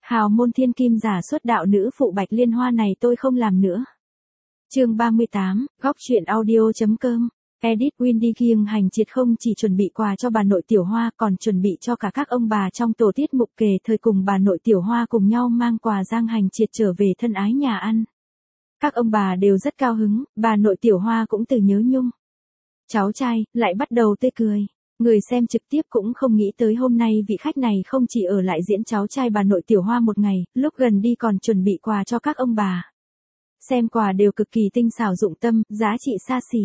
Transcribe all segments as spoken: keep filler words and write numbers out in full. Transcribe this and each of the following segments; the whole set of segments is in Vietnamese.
Hào môn thiên kim giả xuất đạo nữ phụ Bạch Liên Hoa này tôi không làm nữa. Chương ba mươi tám, góc truyện audio chấm com. Edit Windy kiêng hành triệt không chỉ chuẩn bị quà cho bà nội Tiểu Hoa còn chuẩn bị cho cả các ông bà trong tổ tiết mục kề thời cùng bà nội Tiểu Hoa cùng nhau mang quà Giang Hành Triệt trở về thân ái nhà ăn. Các ông bà đều rất cao hứng, bà nội Tiểu Hoa cũng từ nhớ nhung. Cháu trai, lại bắt đầu tươi cười. Người xem trực tiếp cũng không nghĩ tới hôm nay vị khách này không chỉ ở lại diễn cháu trai bà nội Tiểu Hoa một ngày, lúc gần đi còn chuẩn bị quà cho các ông bà. Xem quà đều cực kỳ tinh xảo dụng tâm, giá trị xa xỉ.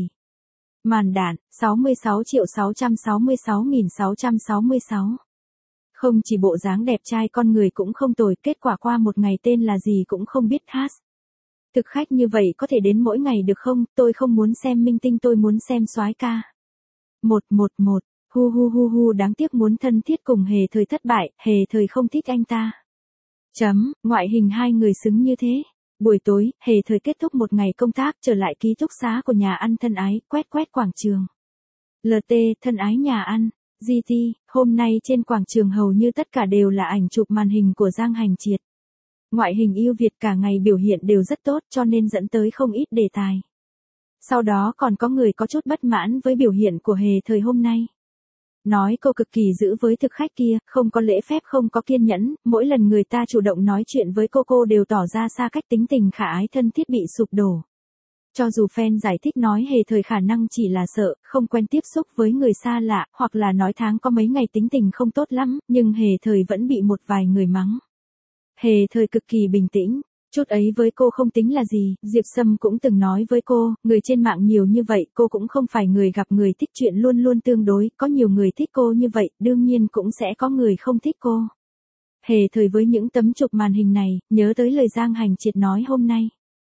Màn đạn, sáu mươi sáu triệu sáu trăm sáu mươi sáu nghìn sáu trăm sáu mươi sáu. Không chỉ bộ dáng đẹp trai con người cũng không tồi, kết quả qua một ngày tên là gì cũng không biết hát. Thực khách như vậy có thể đến mỗi ngày được không, tôi không muốn xem minh tinh tôi muốn xem soái ca. một một một, hu hu hu hu đáng tiếc muốn thân thiết cùng Hề Thời thất bại, Hề Thời không thích anh ta. Chấm, ngoại hình hai người xứng như thế. Buổi tối, Hề Thời kết thúc một ngày công tác trở lại ký túc xá của nhà ăn thân ái, quét quét quảng trường. lờ tê, thân ái nhà ăn. giê tê, hôm nay trên quảng trường hầu như tất cả đều là ảnh chụp màn hình của Giang Hành Triệt. Ngoại hình ưu việt cả ngày biểu hiện đều rất tốt cho nên dẫn tới không ít đề tài. Sau đó còn có người có chút bất mãn với biểu hiện của Hề Thời hôm nay. Nói cô cực kỳ giữ với thực khách kia, không có lễ phép không có kiên nhẫn, mỗi lần người ta chủ động nói chuyện với cô cô đều tỏ ra xa cách tính tình khả ái thân thiết bị sụp đổ. Cho dù fan giải thích nói Hề Thời khả năng chỉ là sợ, không quen tiếp xúc với người xa lạ, hoặc là nói tháng có mấy ngày tính tình không tốt lắm, nhưng Hề Thời vẫn bị một vài người mắng. Hề Thời cực kỳ bình tĩnh. Chút ấy với cô không tính là gì, Diệp Sâm cũng từng nói với cô, người trên mạng nhiều như vậy, cô cũng không phải người gặp người thích chuyện luôn luôn tương đối, có nhiều người thích cô như vậy, đương nhiên cũng sẽ có người không thích cô. Hề Thời với những tấm chụp màn hình này, nhớ tới lời Giang Hành Triệt nói hôm nay.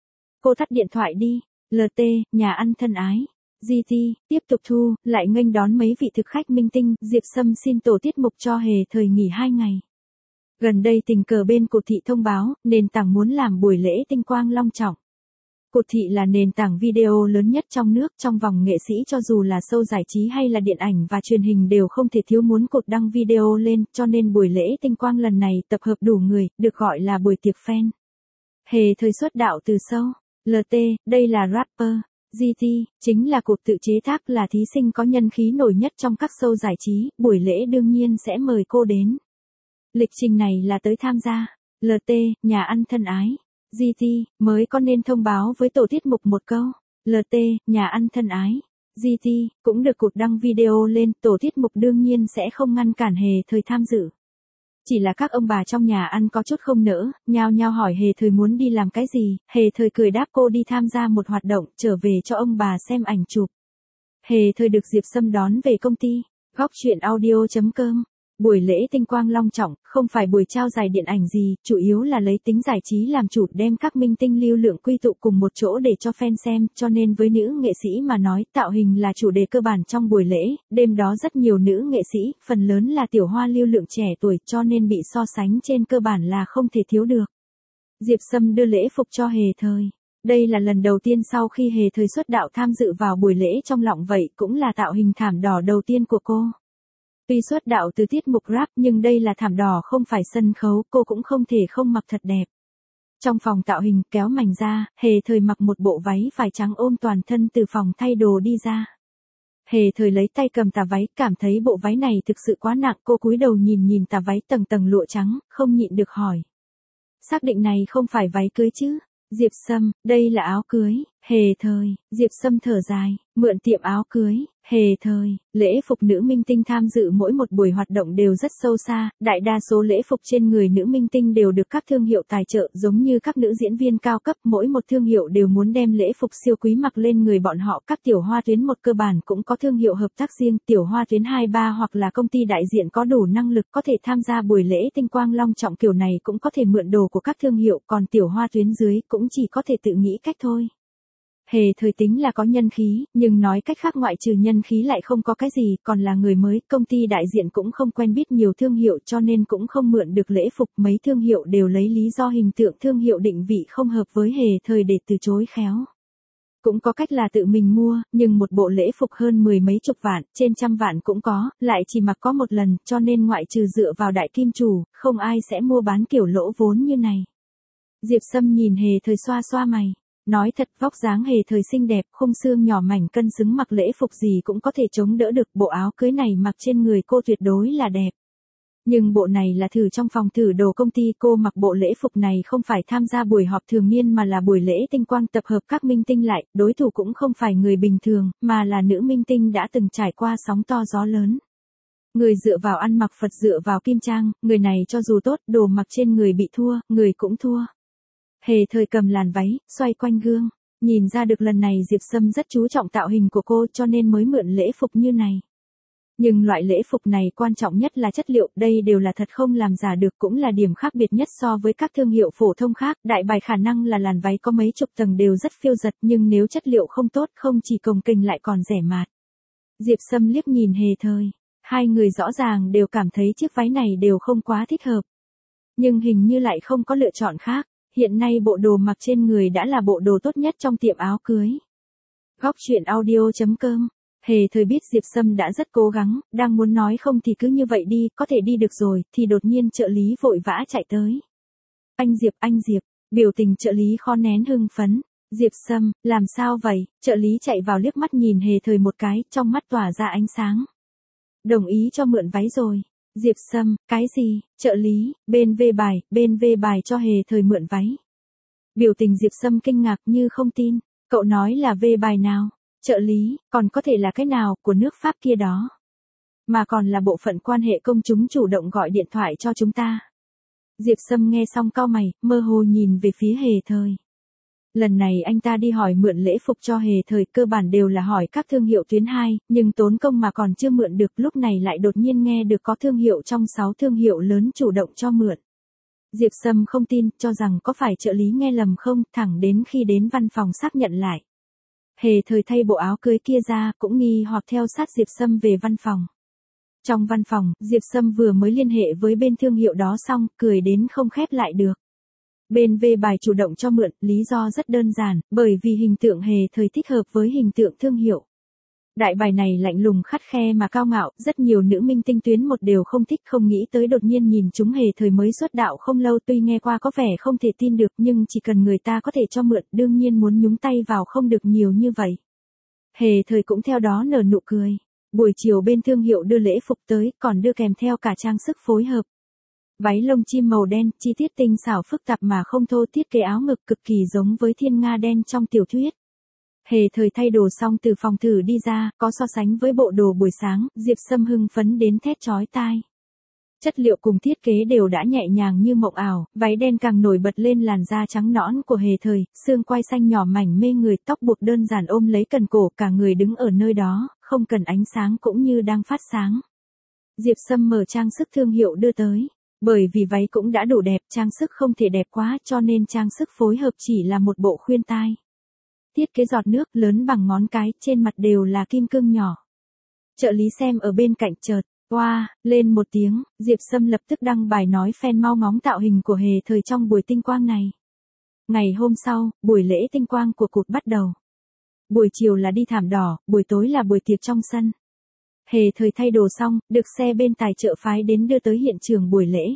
Cô tắt điện thoại đi, lờ tê, nhà ăn thân ái. giê tê, tiếp tục thu, lại nghênh đón mấy vị thực khách minh tinh, Diệp Sâm xin tổ tiết mục cho Hề Thời nghỉ hai ngày. Gần đây tình cờ bên Cột Thị thông báo, nền tảng muốn làm buổi lễ tinh quang long trọng. Cột Thị là nền tảng video lớn nhất trong nước, trong vòng nghệ sĩ cho dù là show giải trí hay là điện ảnh và truyền hình đều không thể thiếu muốn cột đăng video lên, cho nên buổi lễ tinh quang lần này tập hợp đủ người, được gọi là buổi tiệc fan. Hề Thời xuất đạo từ show, lờ tê, đây là rapper. giê tê, chính là cột tự chế tác là thí sinh có nhân khí nổi nhất trong các show giải trí, buổi lễ đương nhiên sẽ mời cô đến. Lịch trình này là tới tham gia, lờ tê, nhà ăn thân ái, giê tê, mới có nên thông báo với tổ tiết mục một câu, lờ tê, nhà ăn thân ái, giê tê, cũng được cột đăng video lên, tổ tiết mục đương nhiên sẽ không ngăn cản Hề Thời tham dự. Chỉ là các ông bà trong nhà ăn có chút không nỡ, nhao nhao hỏi Hề Thời muốn đi làm cái gì, Hề Thời cười đáp cô đi tham gia một hoạt động, trở về cho ông bà xem ảnh chụp. Hề Thời được Diệp Sâm đón về công ty, góc truyện audio chấm com. Buổi lễ tinh quang long trọng, không phải buổi trao giải điện ảnh gì, chủ yếu là lấy tính giải trí làm chủ đem các minh tinh lưu lượng quy tụ cùng một chỗ để cho fan xem, cho nên với nữ nghệ sĩ mà nói, tạo hình là chủ đề cơ bản trong buổi lễ, đêm đó rất nhiều nữ nghệ sĩ, phần lớn là Tiểu Hoa lưu lượng trẻ tuổi cho nên bị so sánh trên cơ bản là không thể thiếu được. Diệp Sâm đưa lễ phục cho Hề Thời. Đây là lần đầu tiên sau khi Hề Thời xuất đạo tham dự vào buổi lễ trong lọng vậy cũng là tạo hình thảm đỏ đầu tiên của cô. Tuy xuất đạo từ tiết mục rap nhưng đây là thảm đỏ không phải sân khấu, cô cũng không thể không mặc thật đẹp. Trong phòng tạo hình kéo mảnh ra, Hề Thời mặc một bộ váy vải trắng ôm toàn thân từ phòng thay đồ đi ra. Hề Thời lấy tay cầm tà váy, cảm thấy bộ váy này thực sự quá nặng, cô cúi đầu nhìn nhìn tà váy tầng tầng lụa trắng, không nhịn được hỏi. Xác định này không phải váy cưới chứ? Diệp Sâm, đây là áo cưới. Hề Thời, Diệp Sâm thở dài, mượn tiệm áo cưới. Hề Thời, lễ phục nữ minh tinh tham dự mỗi một buổi hoạt động đều rất sâu xa, đại đa số lễ phục trên người nữ minh tinh đều được các thương hiệu tài trợ, giống như các nữ diễn viên cao cấp, mỗi một thương hiệu đều muốn đem lễ phục siêu quý mặc lên người bọn họ, các tiểu hoa tuyến một cơ bản cũng có thương hiệu hợp tác riêng, tiểu hoa tuyến hai ba hoặc là công ty đại diện có đủ năng lực có thể tham gia buổi lễ tinh quang long trọng kiểu này cũng có thể mượn đồ của các thương hiệu, còn tiểu hoa tuyến dưới cũng chỉ có thể tự nghĩ cách thôi. Hề Thời tính là có nhân khí, nhưng nói cách khác ngoại trừ nhân khí lại không có cái gì, còn là người mới, công ty đại diện cũng không quen biết nhiều thương hiệu cho nên cũng không mượn được lễ phục, mấy thương hiệu đều lấy lý do hình tượng thương hiệu định vị không hợp với Hề Thời để từ chối khéo. Cũng có cách là tự mình mua, nhưng một bộ lễ phục hơn mười mấy chục vạn, trên trăm vạn cũng có, lại chỉ mặc có một lần, cho nên ngoại trừ dựa vào đại kim chủ, không ai sẽ mua bán kiểu lỗ vốn như này. Diệp Sâm nhìn Hề Thời xoa xoa mày. Nói thật, vóc dáng Hề Thời xinh đẹp, khung xương nhỏ mảnh cân xứng, mặc lễ phục gì cũng có thể chống đỡ được, bộ áo cưới này mặc trên người cô tuyệt đối là đẹp. Nhưng bộ này là thử trong phòng thử đồ công ty, cô mặc bộ lễ phục này không phải tham gia buổi họp thường niên mà là buổi lễ tinh quang tập hợp các minh tinh lại, đối thủ cũng không phải người bình thường, mà là nữ minh tinh đã từng trải qua sóng to gió lớn. Người dựa vào ăn mặc Phật dựa vào kim trang, người này cho dù tốt, đồ mặc trên người bị thua, người cũng thua. Hề Thời cầm làn váy, xoay quanh gương, nhìn ra được lần này Diệp Sâm rất chú trọng tạo hình của cô cho nên mới mượn lễ phục như này. Nhưng loại lễ phục này quan trọng nhất là chất liệu, đây đều là thật không làm giả được, cũng là điểm khác biệt nhất so với các thương hiệu phổ thông khác. Đại bài khả năng là làn váy có mấy chục tầng đều rất phiêu giật, nhưng nếu chất liệu không tốt không chỉ cồng kềnh lại còn rẻ mạt. Diệp Sâm liếc nhìn Hề Thời, hai người rõ ràng đều cảm thấy chiếc váy này đều không quá thích hợp. Nhưng hình như lại không có lựa chọn khác, hiện nay bộ đồ mặc trên người đã là bộ đồ tốt nhất trong tiệm áo cưới. Góc truyện audio chấm com. Hề Thời biết Diệp Sâm đã rất cố gắng, đang muốn nói không thì cứ như vậy đi, có thể đi được rồi, thì đột nhiên trợ lý vội vã chạy tới. Anh Diệp, anh Diệp, biểu tình trợ lý khó nén hưng phấn. Diệp Sâm, làm sao vậy? Trợ lý chạy vào liếc mắt nhìn Hề Thời một cái, trong mắt tỏa ra ánh sáng. Đồng ý cho mượn váy rồi. Diệp Sâm, cái gì? Trợ lý, bên vê bài, bên vê bài cho Hề Thời mượn váy. Biểu tình Diệp Sâm kinh ngạc như không tin, cậu nói là vê bài nào? Trợ lý, còn có thể là cái nào, của nước Pháp kia đó. Mà còn là bộ phận quan hệ công chúng chủ động gọi điện thoại cho chúng ta. Diệp Sâm nghe xong cau mày, mơ hồ nhìn về phía Hề Thời. Lần này anh ta đi hỏi mượn lễ phục cho Hề Thời, cơ bản đều là hỏi các thương hiệu tuyến hai, nhưng tốn công mà còn chưa mượn được, lúc này lại đột nhiên nghe được có thương hiệu trong sáu thương hiệu lớn chủ động cho mượn. Diệp Sâm không tin, cho rằng có phải trợ lý nghe lầm không, thẳng đến khi đến văn phòng xác nhận lại. Hề Thời thay bộ áo cưới kia ra, cũng nghi hoặc theo sát Diệp Sâm về văn phòng. Trong văn phòng, Diệp Sâm vừa mới liên hệ với bên thương hiệu đó xong, cười đến không khép lại được. Bên vê bài chủ động cho mượn, lý do rất đơn giản, bởi vì hình tượng Hề Thời thích hợp với hình tượng thương hiệu. Đại bài này lạnh lùng khắt khe mà cao ngạo, rất nhiều nữ minh tinh tuyến một đều không thích, không nghĩ tới đột nhiên nhìn chúng Hề Thời mới xuất đạo không lâu, tuy nghe qua có vẻ không thể tin được nhưng chỉ cần người ta có thể cho mượn, đương nhiên muốn nhúng tay vào không được nhiều như vậy. Hề Thời cũng theo đó nở nụ cười. Buổi chiều bên thương hiệu đưa lễ phục tới, còn đưa kèm theo cả trang sức phối hợp. Váy lông chim màu đen, chi tiết tinh xảo phức tạp mà không thô, thiết kế áo ngực cực kỳ giống với thiên nga đen trong tiểu thuyết. Hề Thời thay đồ xong từ phòng thử đi ra, có so sánh với bộ đồ buổi sáng, Diệp Sâm hưng phấn đến thét chói tai. Chất liệu cùng thiết kế đều đã nhẹ nhàng như mộng ảo, váy đen càng nổi bật lên làn da trắng nõn của Hề Thời, xương quai xanh nhỏ mảnh mê người, tóc buộc đơn giản ôm lấy cần cổ, cả người đứng ở nơi đó, không cần ánh sáng cũng như đang phát sáng. Diệp Sâm mở trang sức thương hiệu đưa tới. Bởi vì váy cũng đã đủ đẹp, trang sức không thể đẹp quá cho nên trang sức phối hợp chỉ là một bộ khuyên tai. Thiết kế giọt nước lớn bằng ngón cái, trên mặt đều là kim cương nhỏ. Trợ lý xem ở bên cạnh chợt, oa, wow, lên một tiếng, Diệp Sâm lập tức đăng bài nói fan mau ngóng tạo hình của Hề Thời trong buổi tinh quang này. Ngày hôm sau, buổi lễ tinh quang của cụt bắt đầu. Buổi chiều là đi thảm đỏ, buổi tối là buổi tiệc trong sân. Hề Thời thay đồ xong, được xe bên tài trợ phái đến đưa tới hiện trường buổi lễ.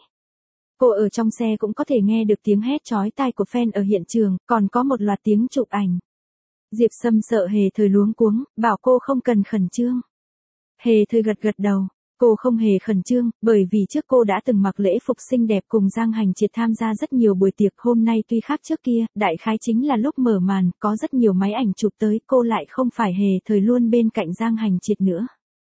Cô ở trong xe cũng có thể nghe được tiếng hét chói tai của fan ở hiện trường, còn có một loạt tiếng chụp ảnh. Diệp Sâm sợ Hề Thời luống cuống, bảo cô không cần khẩn trương. Hề Thời gật gật đầu, cô không hề khẩn trương, bởi vì trước cô đã từng mặc lễ phục xinh đẹp cùng Giang Hành Triệt tham gia rất nhiều buổi tiệc, hôm nay tuy khác trước kia, đại khái chính là lúc mở màn, có rất nhiều máy ảnh chụp tới, cô lại không phải Hề Thời luôn bên cạnh Giang Hành Triệt nữa.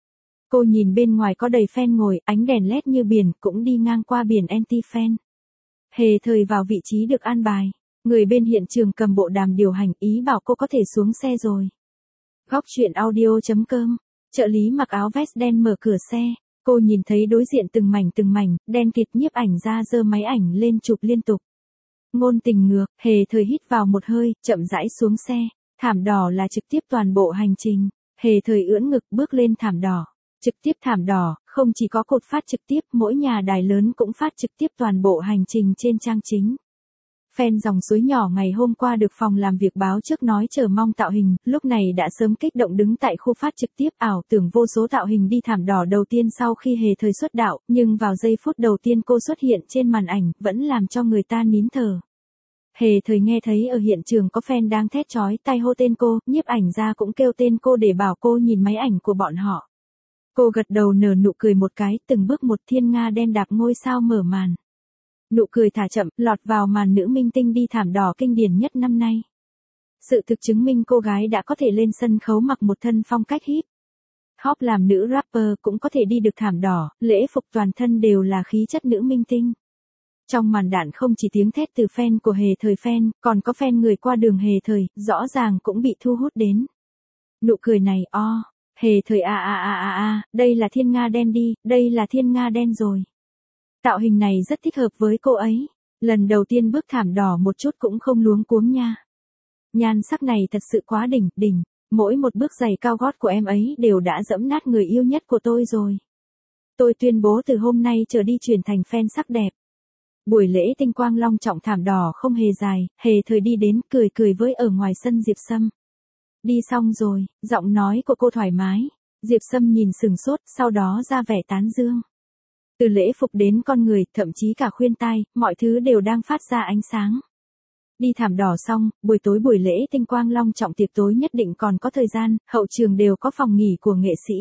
Cô nhìn bên ngoài có đầy fan ngồi, ánh đèn led như biển, cũng đi ngang qua biển anti-fan. Hề Thời vào vị trí được an bài. Người bên hiện trường cầm bộ đàm điều hành, ý bảo cô có thể xuống xe rồi. Góc truyện audio chấm com. Trợ lý mặc áo vest đen mở cửa xe. Cô nhìn thấy đối diện từng mảnh từng mảnh, đen kịt, nhiếp ảnh ra giơ máy ảnh lên chụp liên tục. Ngôn tình ngược, Hề Thời hít vào một hơi, chậm rãi xuống xe. Thảm đỏ là trực tiếp toàn bộ hành trình. Hề Thời ưỡn ngực bước lên thảm đỏ. Trực tiếp thảm đỏ, không chỉ có cột phát trực tiếp, mỗi nhà đài lớn cũng phát trực tiếp toàn bộ hành trình trên trang chính. Fan dòng suối nhỏ ngày hôm qua được phòng làm việc báo trước nói chờ mong tạo hình, lúc này đã sớm kích động đứng tại khu phát trực tiếp ảo tưởng vô số tạo hình đi thảm đỏ đầu tiên sau khi Hề Thời xuất đạo, nhưng vào giây phút đầu tiên cô xuất hiện trên màn ảnh, vẫn làm cho người ta nín thở. Hề Thời nghe thấy ở hiện trường có fan đang thét chói tai hô tên cô, nhiếp ảnh ra cũng kêu tên cô để bảo cô nhìn máy ảnh của bọn họ. Cô gật đầu nở nụ cười một cái, từng bước một thiên nga đen đạp ngôi sao mở màn. Nụ cười thả chậm, lọt vào màn nữ minh tinh đi thảm đỏ kinh điển nhất năm nay. Sự thực chứng minh cô gái đã có thể lên sân khấu mặc một thân phong cách hip hop làm nữ rapper cũng có thể đi được thảm đỏ, lễ phục toàn thân đều là khí chất nữ minh tinh. Trong màn đạn không chỉ tiếng thét từ fan của Hề Thời fan, còn có fan người qua đường Hề Thời, rõ ràng cũng bị thu hút đến. Nụ cười này, o, oh, Hề Thời a a a a a, đây là thiên nga đen đi, đây là thiên nga đen rồi. Tạo hình này rất thích hợp với cô ấy. Lần đầu tiên bước thảm đỏ một chút cũng không luống cuống nha. Nhan sắc này thật sự quá đỉnh, đỉnh. Mỗi một bước giày cao gót của em ấy đều đã dẫm nát người yêu nhất của tôi rồi. Tôi tuyên bố từ hôm nay trở đi chuyển thành fan sắc đẹp. Buổi lễ tinh quang long trọng thảm đỏ không hề dài, Hề Thời đi đến cười cười với ở ngoài sân Diệp Sâm. Đi xong rồi, giọng nói của cô thoải mái. Diệp Sâm nhìn sừng sốt, sau đó ra vẻ tán dương. Từ lễ phục đến con người, thậm chí cả khuyên tai, mọi thứ đều đang phát ra ánh sáng. Đi thảm đỏ xong, buổi tối buổi lễ tinh quang long trọng tiệc tối nhất định còn có thời gian, hậu trường đều có phòng nghỉ của nghệ sĩ.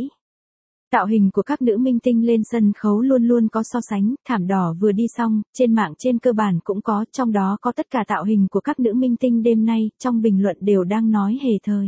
Tạo hình của các nữ minh tinh lên sân khấu luôn luôn có so sánh, thảm đỏ vừa đi xong, trên mạng trên cơ bản cũng có, trong đó có tất cả tạo hình của các nữ minh tinh đêm nay, trong bình luận đều đang nói Hề Thời.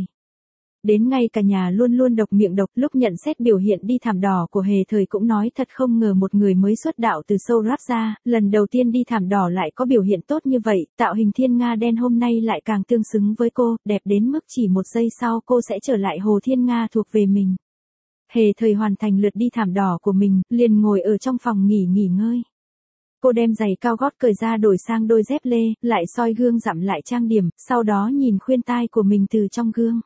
Đến ngay cả nhà luôn luôn độc miệng độc, lúc nhận xét biểu hiện đi thảm đỏ của Hề Thời cũng nói thật không ngờ một người mới xuất đạo từ show rap ra, lần đầu tiên đi thảm đỏ lại có biểu hiện tốt như vậy, tạo hình thiên nga đen hôm nay lại càng tương xứng với cô, đẹp đến mức chỉ một giây sau cô sẽ trở lại hồ thiên nga thuộc về mình. Hề Thời hoàn thành lượt đi thảm đỏ của mình, liền ngồi ở trong phòng nghỉ nghỉ ngơi. Cô đem giày cao gót cởi ra đổi sang đôi dép lê, lại soi gương dặm lại trang điểm, sau đó nhìn khuyên tai của mình từ trong gương.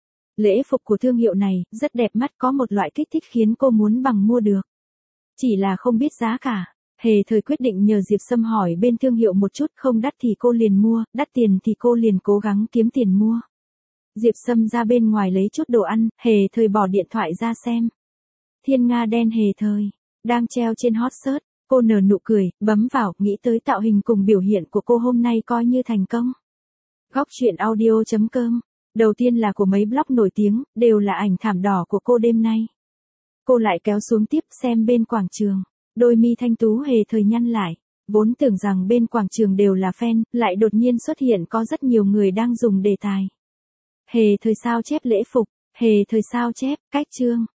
Lễ phục của thương hiệu này, rất đẹp mắt, có một loại kích thích khiến cô muốn bằng mua được. Chỉ là không biết giá cả. Hề Thời quyết định nhờ Diệp Sâm hỏi bên thương hiệu một chút, không đắt thì cô liền mua, đắt tiền thì cô liền cố gắng kiếm tiền mua. Diệp Sâm ra bên ngoài lấy chút đồ ăn, Hề Thời bỏ điện thoại ra xem. Thiên nga đen Hề Thời, đang treo trên hot search, cô nở nụ cười, bấm vào, nghĩ tới tạo hình cùng biểu hiện của cô hôm nay coi như thành công. Góc truyện audio chấm com. Đầu tiên là của mấy blog nổi tiếng, đều là ảnh thảm đỏ của cô đêm nay. Cô lại kéo xuống tiếp xem bên quảng trường. Đôi mi thanh tú Hề Thời nhăn lại. Vốn tưởng rằng bên quảng trường đều là fan, lại đột nhiên xuất hiện có rất nhiều người đang dùng đề tài. Hề Thời sao chép lễ phục, Hề Thời sao chép cách chương.